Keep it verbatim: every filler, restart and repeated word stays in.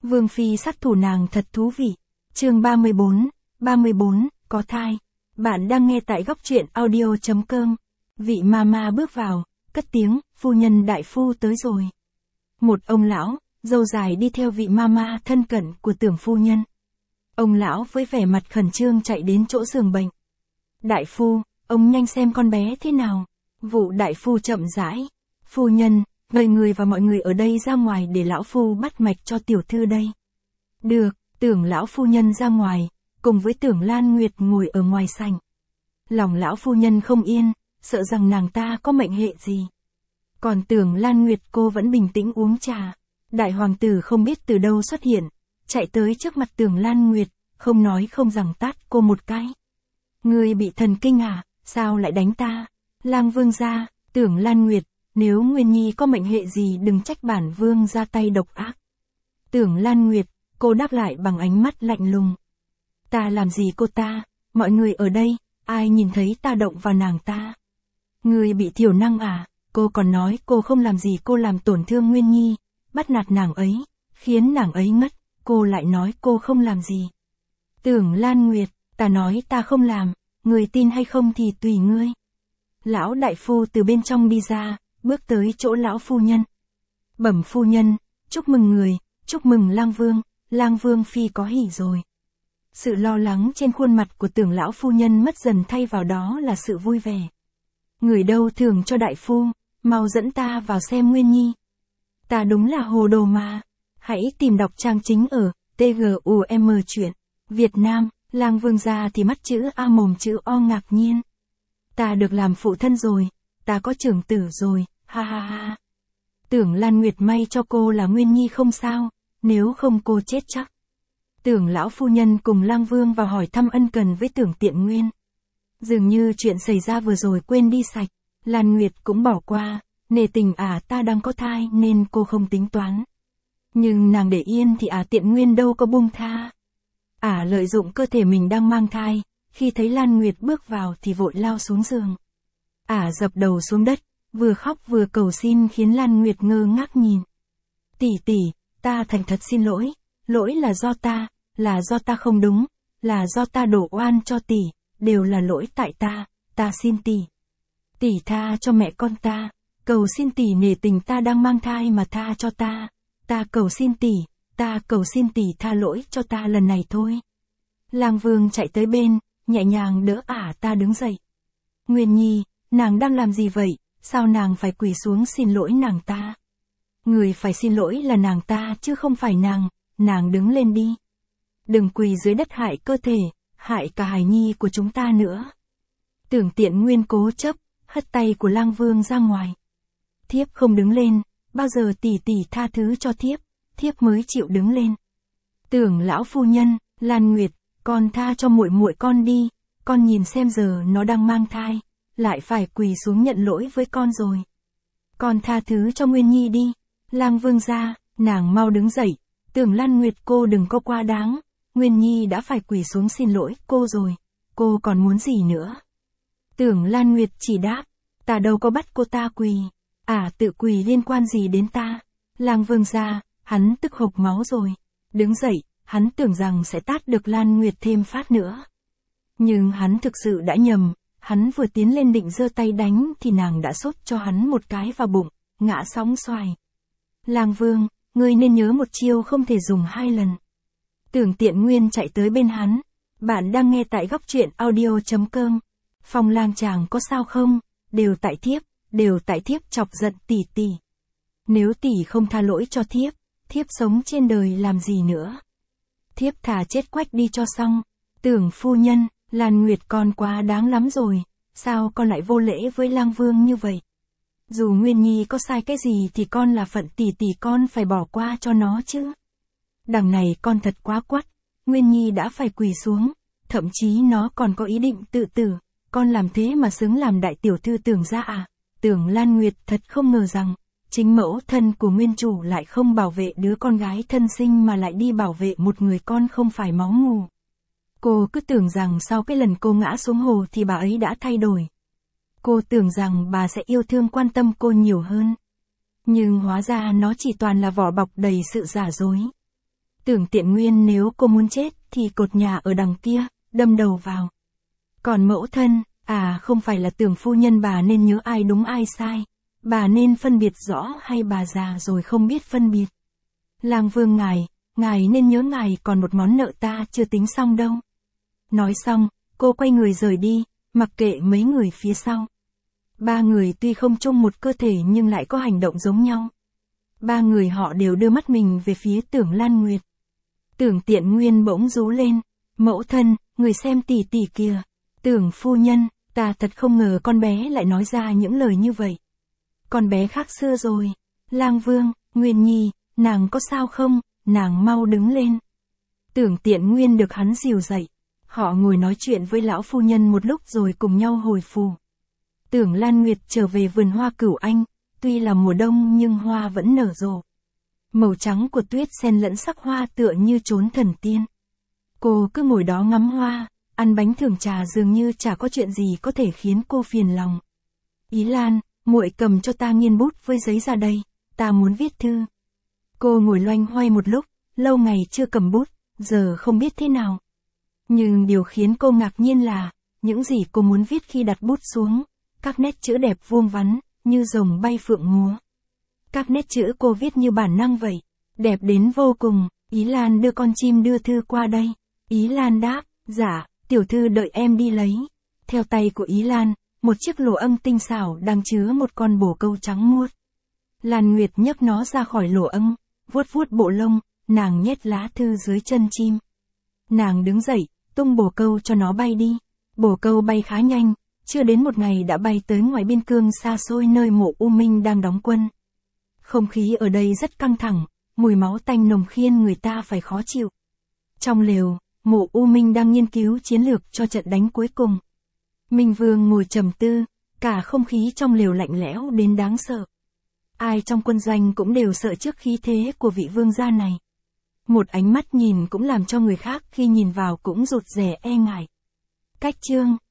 Vương phi sát thủ nàng thật thú vị. Chương ba mươi bốn, ba mươi bốn, có thai. Bạn đang nghe tại góc truyện audio chấm com. Vị mama bước vào, cất tiếng, phu nhân đại phu tới rồi. Một ông lão, râu dài đi theo vị mama thân cận của tưởng phu nhân. Ông lão với vẻ mặt khẩn trương chạy đến chỗ giường bệnh. Đại phu, ông nhanh xem con bé thế nào. Vụ đại phu chậm rãi. Phu nhân, mời người và mọi người ở đây ra ngoài để lão phu bắt mạch cho tiểu thư đây. Được, tưởng lão phu nhân ra ngoài, cùng với tưởng Lan Nguyệt ngồi ở ngoài sảnh. Lòng lão phu nhân không yên, sợ rằng nàng ta có mệnh hệ gì. Còn tưởng Lan Nguyệt cô vẫn bình tĩnh uống trà. Đại hoàng tử không biết từ đâu xuất hiện, chạy tới trước mặt tưởng Lan Nguyệt, không nói không rằng tát cô một cái. Ngươi bị thần kinh à, sao lại đánh ta? Lang vương gia, tưởng Lan Nguyệt, nếu Nguyên Nhi có mệnh hệ gì đừng trách bản vương ra tay độc ác. Tưởng Lan Nguyệt, cô đáp lại bằng ánh mắt lạnh lùng. Ta làm gì cô ta, mọi người ở đây, ai nhìn thấy ta động vào nàng ta? Ngươi bị thiểu năng à, cô còn nói cô không làm gì, cô làm tổn thương Nguyên Nhi, bắt nạt nàng ấy, khiến nàng ấy ngất, cô lại nói cô không làm gì. Tưởng Lan Nguyệt, ta nói ta không làm, người tin hay không thì tùy ngươi. Lão đại phu từ bên trong đi ra, bước tới chỗ lão phu nhân. Bẩm phu nhân, chúc mừng người, chúc mừng Lang Vương, Lang Vương phi có hỉ rồi. Sự lo lắng trên khuôn mặt của tưởng lão phu nhân mất dần thay vào đó là sự vui vẻ. Người đâu thường cho đại phu, mau dẫn ta vào xem Nguyên Nhi. Ta đúng là hồ đồ mà. Hãy tìm đọc trang chính ở tê giê u em truyện Việt Nam. Lang Vương gia thì mắt chữ A mồm chữ O ngạc nhiên. Ta được làm phụ thân rồi, ta có trưởng tử rồi, ha ha ha. Tưởng Lan Nguyệt may cho cô là Nguyên Nhi không sao, nếu không cô chết chắc. Tưởng lão phu nhân cùng Lang Vương vào hỏi thăm ân cần với tưởng Tiện Nguyên. Dường như chuyện xảy ra vừa rồi quên đi sạch, Lan Nguyệt cũng bỏ qua, nề tình ả à, ta đang có thai nên cô không tính toán. Nhưng nàng để yên thì ả à, Tiện Nguyên đâu có buông tha. Ả à, lợi dụng cơ thể mình đang mang thai, khi thấy Lan Nguyệt bước vào thì vội lao xuống giường. Ả à, dập đầu xuống đất, vừa khóc vừa cầu xin khiến Lan Nguyệt ngơ ngác nhìn. Tỷ tỷ, ta thành thật xin lỗi, lỗi là do ta, là do ta không đúng, là do ta đổ oan cho tỷ, đều là lỗi tại ta, ta xin tỷ. Tỷ tha cho mẹ con ta, cầu xin tỷ nể tình ta đang mang thai mà tha cho ta, ta cầu xin tỷ, ta cầu xin tỷ tha lỗi cho ta lần này thôi. Lang Vương chạy tới bên, nhẹ nhàng đỡ ả à, ta đứng dậy. Nguyên Nhi, nàng đang làm gì vậy, sao nàng phải quỳ xuống xin lỗi nàng ta? Người phải xin lỗi là nàng ta chứ không phải nàng, nàng đứng lên đi. Đừng quỳ dưới đất hại cơ thể, hại cả hài nhi của chúng ta nữa. Tưởng Tiện Nguyên cố chấp, hất tay của Lang Vương ra ngoài. Thiếp không đứng lên, bao giờ tỷ tỷ tha thứ cho thiếp, thiếp mới chịu đứng lên. Tưởng lão phu nhân, Lan Nguyệt, con tha cho muội muội con đi, con nhìn xem giờ nó đang mang thai, lại phải quỳ xuống nhận lỗi với con rồi. Con tha thứ cho Nguyên Nhi đi. Lang Vương gia, nàng mau đứng dậy, tưởng Lan Nguyệt cô đừng có quá đáng, Nguyên Nhi đã phải quỳ xuống xin lỗi cô rồi, cô còn muốn gì nữa? Tưởng Lan Nguyệt chỉ đáp, ta đâu có bắt cô ta quỳ, à tự quỳ liên quan gì đến ta? Lang Vương gia, hắn tức hộc máu rồi, đứng dậy, hắn tưởng rằng sẽ tát được Lan Nguyệt thêm phát nữa. Nhưng hắn thực sự đã nhầm, hắn vừa tiến lên định giơ tay đánh thì nàng đã sốt cho hắn một cái vào bụng, ngã sóng xoài. Lang Vương, ngươi nên nhớ một chiêu không thể dùng hai lần. Tưởng Tiện Nguyên chạy tới bên hắn. Bạn đang nghe tại góc truyện audio chấm com. Phong lang chàng có sao không? Đều tại thiếp, đều tại thiếp chọc giận tỷ tỷ. Nếu tỷ không tha lỗi cho thiếp, thiếp sống trên đời làm gì nữa? Thiếp thà chết quách đi cho xong. Tưởng phu nhân, Lan Nguyệt con quá đáng lắm rồi, sao con lại vô lễ với Lang Vương như vậy? Dù Nguyên Nhi có sai cái gì thì con là phận tỷ tỷ con phải bỏ qua cho nó chứ. Đằng này con thật quá quắt, Nguyên Nhi đã phải quỳ xuống, thậm chí nó còn có ý định tự tử, con làm thế mà xứng làm đại tiểu thư Tưởng gia à? Tưởng Lan Nguyệt thật không ngờ rằng, chính mẫu thân của nguyên chủ lại không bảo vệ đứa con gái thân sinh mà lại đi bảo vệ một người con không phải máu mù. Cô cứ tưởng rằng sau cái lần cô ngã xuống hồ thì bà ấy đã thay đổi. Cô tưởng rằng bà sẽ yêu thương quan tâm cô nhiều hơn. Nhưng hóa ra nó chỉ toàn là vỏ bọc đầy sự giả dối. Tưởng Tiện Nguyên nếu cô muốn chết thì cột nhà ở đằng kia, đâm đầu vào. Còn mẫu thân, à không phải là Tưởng phu nhân bà nên nhớ ai đúng ai sai. Bà nên phân biệt rõ hay bà già rồi không biết phân biệt. Lang Vương ngài, ngài nên nhớ ngài còn một món nợ ta chưa tính xong đâu. Nói xong, cô quay người rời đi, mặc kệ mấy người phía sau. Ba người tuy không chung một cơ thể nhưng lại có hành động giống nhau. Ba người họ đều đưa mắt mình về phía Tưởng Lan Nguyệt. Tưởng Tiện Nguyên bỗng rú lên, mẫu thân, người xem tỷ tỷ kìa. Tưởng phu nhân, ta thật không ngờ con bé lại nói ra những lời như vậy. Con bé khác xưa rồi. Lang Vương, Nguyên Nhi, nàng có sao không, nàng mau đứng lên. Tưởng Tiện Nguyên được hắn dìu dậy. Họ ngồi nói chuyện với lão phu nhân một lúc rồi cùng nhau hồi phù. Tưởng Lan Nguyệt trở về vườn hoa Cửu Anh, tuy là mùa đông nhưng hoa vẫn nở rộ. Màu trắng của tuyết xen lẫn sắc hoa tựa như trốn thần tiên. Cô cứ ngồi đó ngắm hoa, ăn bánh thưởng trà dường như chả có chuyện gì có thể khiến cô phiền lòng. Ý Lan, muội cầm cho ta nghiên bút với giấy ra đây, ta muốn viết thư. Cô ngồi loanh hoay một lúc, lâu ngày chưa cầm bút, giờ không biết thế nào. Nhưng điều khiến cô ngạc nhiên là, những gì cô muốn viết khi đặt bút xuống, các nét chữ đẹp vuông vắn, như rồng bay phượng múa. Các nét chữ cô viết như bản năng vậy, đẹp đến vô cùng. Ý Lan đưa con chim đưa thư qua đây. Ý Lan đáp, dạ, tiểu thư đợi em đi lấy. Theo tay của Ý Lan, một chiếc lỗ âm tinh xảo đang chứa một con bồ câu trắng muốt. Lan Nguyệt nhấc nó ra khỏi lỗ âm, vuốt vuốt bộ lông, nàng nhét lá thư dưới chân chim. Nàng đứng dậy, tung bồ câu cho nó bay đi. Bồ câu bay khá nhanh, chưa đến một ngày đã bay tới ngoài biên cương xa xôi nơi Mộ U Minh đang đóng quân. Không khí ở đây rất căng thẳng, mùi máu tanh nồng khiến người ta phải khó chịu. Trong lều, Mộ U Minh đang nghiên cứu chiến lược cho trận đánh cuối cùng. Minh Vương ngồi trầm tư, cả không khí trong lều lạnh lẽo đến đáng sợ. Ai trong quân doanh cũng đều sợ trước khí thế của vị vương gia này. Một ánh mắt nhìn cũng làm cho người khác khi nhìn vào cũng rụt rè e ngại. Cách chương